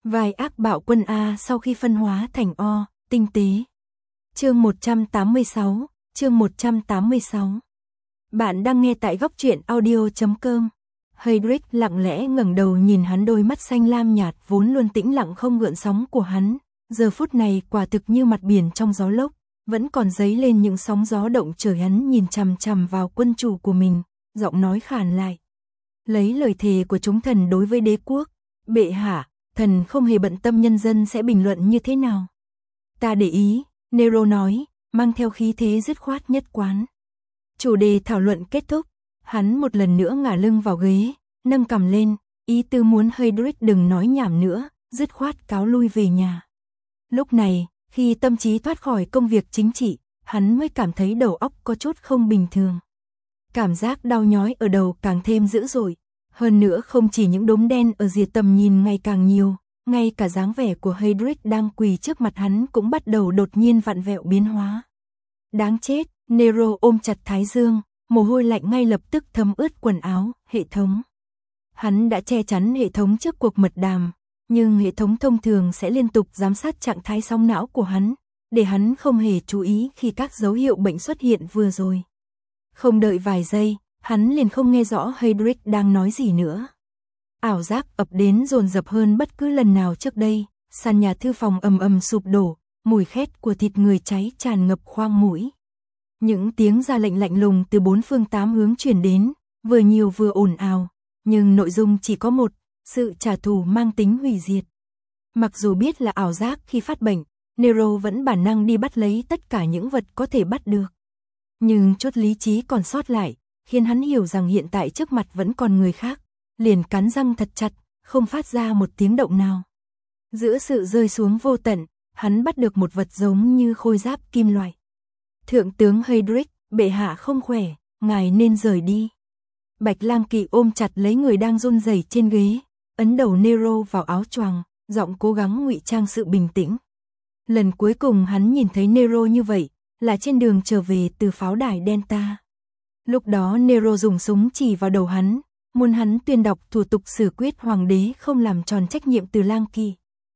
Vai ác bạo quân A sau khi phân hóa thành O, tinh tế. Chương 186, chương 186. Bạn đang nghe tại góc truyện audio.com. Heydrich lặng lẽ ngẩng đầu nhìn hắn, đôi mắt xanh lam nhạt vốn luôn tĩnh lặng không gợn sóng của hắn, giờ phút này quả thực như mặt biển trong gió lốc, vẫn còn dấy lên những sóng gió động trời. Hắn nhìn chằm chằm vào quân chủ của mình, giọng nói khàn lại. Lấy lời thề của chúng thần đối với đế quốc, bệ hạ, thần không hề bận tâm nhân dân sẽ bình luận như thế nào. Ta để ý, Nero nói, mang theo khí thế dứt khoát nhất quán. Chủ đề thảo luận kết thúc, hắn một lần nữa ngả lưng vào ghế, nâng cằm lên, ý tư muốn Heydrich đừng nói nhảm nữa, dứt khoát cáo lui về nhà. Lúc này, khi tâm trí thoát khỏi công việc chính trị, hắn mới cảm thấy đầu óc có chút không bình thường. Cảm giác đau nhói ở đầu càng thêm dữ dội. Hơn nữa không chỉ những đốm đen ở rìa tầm nhìn ngày càng nhiều, ngay cả dáng vẻ của Heydrich đang quỳ trước mặt hắn cũng bắt đầu đột nhiên vặn vẹo biến hóa. Đáng chết, Nero ôm chặt thái dương, mồ hôi lạnh ngay lập tức thấm ướt quần áo, hệ thống. Hắn đã che chắn hệ thống trước cuộc mật đàm, nhưng hệ thống thông thường sẽ liên tục giám sát trạng thái sóng não của hắn, để hắn không hề chú ý khi các dấu hiệu bệnh xuất hiện vừa rồi. Không đợi vài giây, hắn liền không nghe rõ Heydrich đang nói gì nữa. Ảo giác ập đến dồn dập hơn bất cứ lần nào trước đây, sàn nhà thư phòng ầm ầm sụp đổ, mùi khét của thịt người cháy tràn ngập khoang mũi. Những tiếng ra lệnh lạnh lùng từ bốn phương tám hướng truyền đến, vừa nhiều vừa ồn ào, nhưng nội dung chỉ có một, sự trả thù mang tính hủy diệt. Mặc dù biết là ảo giác khi phát bệnh, Nero vẫn bản năng đi bắt lấy tất cả những vật có thể bắt được. Nhưng chút lý trí còn sót lại, khiến hắn hiểu rằng hiện tại trước mặt vẫn còn người khác, liền cắn răng thật chặt, không phát ra một tiếng động nào. Giữa sự rơi xuống vô tận, hắn bắt được một vật giống như khôi giáp kim loại. Thượng tướng Heydrich, bệ hạ không khỏe, ngài nên rời đi. Bạch Lang Kỵ ôm chặt lấy người đang run rẩy trên ghế, ấn đầu Nero vào áo choàng, giọng cố gắng ngụy trang sự bình tĩnh. Lần cuối cùng hắn nhìn thấy Nero như vậy, là trên đường trở về từ pháo đài Delta. Lúc đó Nero dùng súng chỉ vào đầu hắn, muốn hắn tuyên đọc thủ tục xử quyết hoàng đế không làm tròn trách nhiệm từ Lang Kỵ.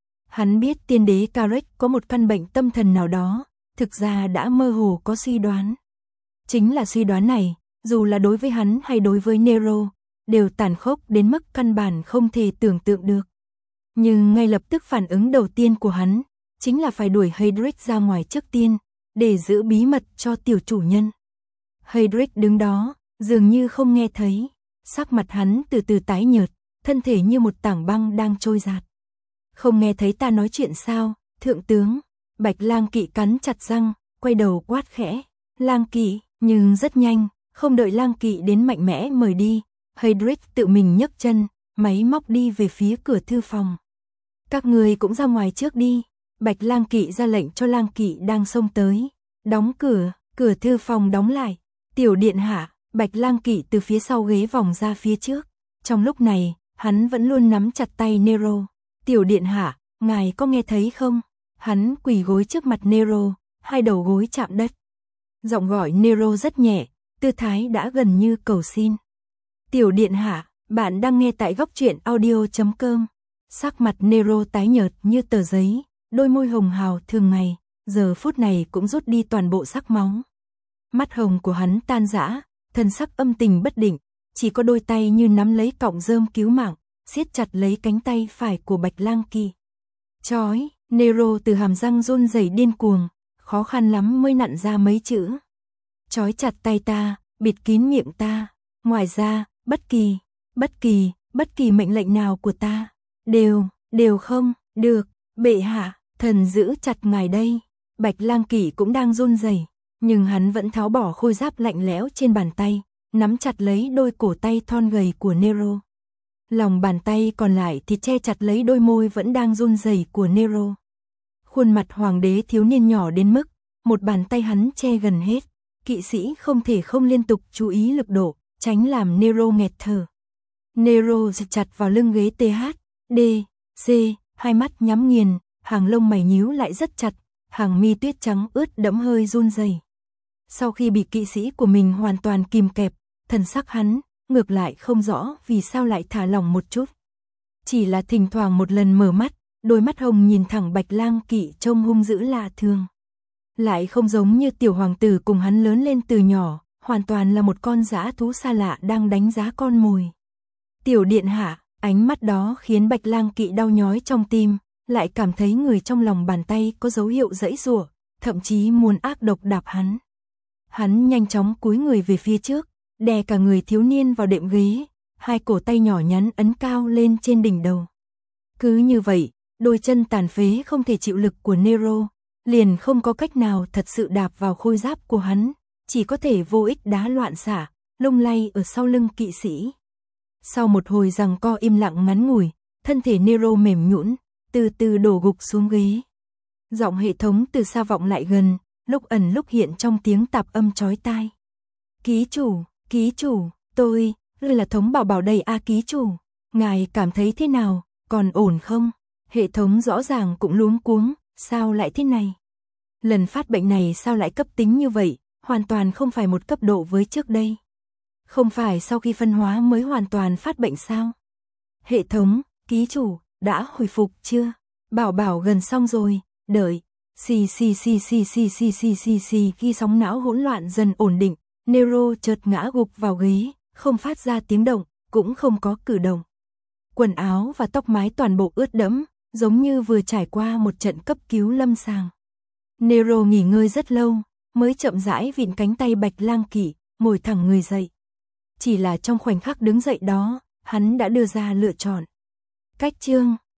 Hắn biết tiên đế Karek có một căn bệnh tâm thần nào đó, thực ra đã mơ hồ có suy đoán. Chính là suy đoán này, dù là đối với hắn hay đối với Nero, đều tàn khốc đến mức căn bản không thể tưởng tượng được. Nhưng ngay lập tức phản ứng đầu tiên của hắn, chính là phải đuổi Heydrich ra ngoài trước tiên, để giữ bí mật cho tiểu chủ nhân. Heydrich đứng đó, dường như không nghe thấy, sắc mặt hắn từ từ tái nhợt, thân thể như một tảng băng đang trôi giạt. Không nghe thấy ta nói chuyện sao, thượng tướng? Bạch Lang Kỵ cắn chặt răng, quay đầu quát khẽ. Lang Kỵ, nhưng rất nhanh, không đợi Lang Kỵ đến mạnh mẽ mời đi, Heydrich tự mình nhấc chân, máy móc đi về phía cửa thư phòng. Các người cũng ra ngoài trước đi. Bạch Lang Kỵ ra lệnh cho Lang Kỵ đang xông tới. Đóng cửa, cửa thư phòng đóng lại. Tiểu điện hạ, Bạch Lang Kỵ từ phía sau ghế vòng ra phía trước. Trong lúc này, hắn vẫn luôn nắm chặt tay Nero. Tiểu điện hạ, ngài có nghe thấy không? Hắn quỳ gối trước mặt Nero, hai đầu gối chạm đất. Giọng gọi Nero rất nhẹ, tư thái đã gần như cầu xin. Tiểu điện hạ, bạn đang nghe tại góc truyện audio.com. Sắc mặt Nero tái nhợt như tờ giấy, đôi môi hồng hào thường ngày, giờ phút này cũng rút đi toàn bộ sắc máu. Mắt hồng của hắn tan rã, thân sắc âm tình bất định, chỉ có đôi tay như nắm lấy cọng rơm cứu mạng, siết chặt lấy cánh tay phải của Bạch Lang Kỵ. Chói, Nero từ hàm răng run rẩy điên cuồng, khó khăn lắm mới nặn ra mấy chữ. Chói chặt tay ta, bịt kín miệng ta, ngoài ra, bất kỳ mệnh lệnh nào của ta, đều không, được, bệ hạ, thần giữ chặt ngài đây. Bạch Lang Kỵ cũng đang run rẩy, nhưng hắn vẫn tháo bỏ khôi giáp lạnh lẽo trên bàn tay, nắm chặt lấy đôi cổ tay thon gầy của Nero. Lòng bàn tay còn lại thì che chặt lấy đôi môi vẫn đang run rẩy của Nero. Khuôn mặt hoàng đế thiếu niên nhỏ đến mức, một bàn tay hắn che gần hết, kỵ sĩ không thể không liên tục chú ý lực độ, tránh làm Nero nghẹt thở. Nero giật chặt vào lưng ghế THC, hai mắt nhắm nghiền, hàng lông mày nhíu lại rất chặt, hàng mi tuyết trắng ướt đẫm hơi run rẩy. Sau khi bị kỵ sĩ của mình hoàn toàn kìm kẹp, thần sắc hắn, ngược lại không rõ vì sao lại thả lỏng một chút. Chỉ là thỉnh thoảng một lần mở mắt, đôi mắt hồng nhìn thẳng Bạch Lang Kỵ trông hung dữ lạ thường. Lại không giống như tiểu hoàng tử cùng hắn lớn lên từ nhỏ, hoàn toàn là một con dã thú xa lạ đang đánh giá con mồi. Tiểu điện hạ, ánh mắt đó khiến Bạch Lang Kỵ đau nhói trong tim, lại cảm thấy người trong lòng bàn tay có dấu hiệu giãy giụa, thậm chí muốn ác độc đạp hắn. Hắn nhanh chóng cúi người về phía trước, đè cả người thiếu niên vào đệm ghế, hai cổ tay nhỏ nhắn ấn cao lên trên đỉnh đầu. Cứ như vậy, đôi chân tàn phế không thể chịu lực của Nero, liền không có cách nào thật sự đạp vào khôi giáp của hắn, chỉ có thể vô ích đá loạn xả, lung lay ở sau lưng kỵ sĩ. Sau một hồi giằng co im lặng ngắn ngủi, thân thể Nero mềm nhũn, từ từ đổ gục xuống ghế. Giọng hệ thống từ xa vọng lại gần, lúc ẩn lúc hiện trong tiếng tạp âm chói tai. Ký chủ, tôi là Thống Bảo Bảo đây ký chủ. Ngài cảm thấy thế nào, còn ổn không? Hệ thống rõ ràng cũng luống cuống, sao lại thế này? Lần phát bệnh này sao lại cấp tính như vậy, hoàn toàn không phải một cấp độ với trước đây. Không phải sau khi phân hóa mới hoàn toàn phát bệnh sao? Hệ thống, ký chủ, đã hồi phục chưa? Bảo Bảo gần xong rồi, đợi. Xì khi sóng não hỗn loạn dần ổn định, Nero chợt ngã gục vào ghế, không phát ra tiếng động, cũng không có cử động. Quần áo và tóc mái toàn bộ ướt đẫm, giống như vừa trải qua một trận cấp cứu lâm sàng. Nero nghỉ ngơi rất lâu, mới chậm rãi vịn cánh tay Bạch Lang Kỵ, ngồi thẳng người dậy. Chỉ là trong khoảnh khắc đứng dậy đó, hắn đã đưa ra lựa chọn. Cách chương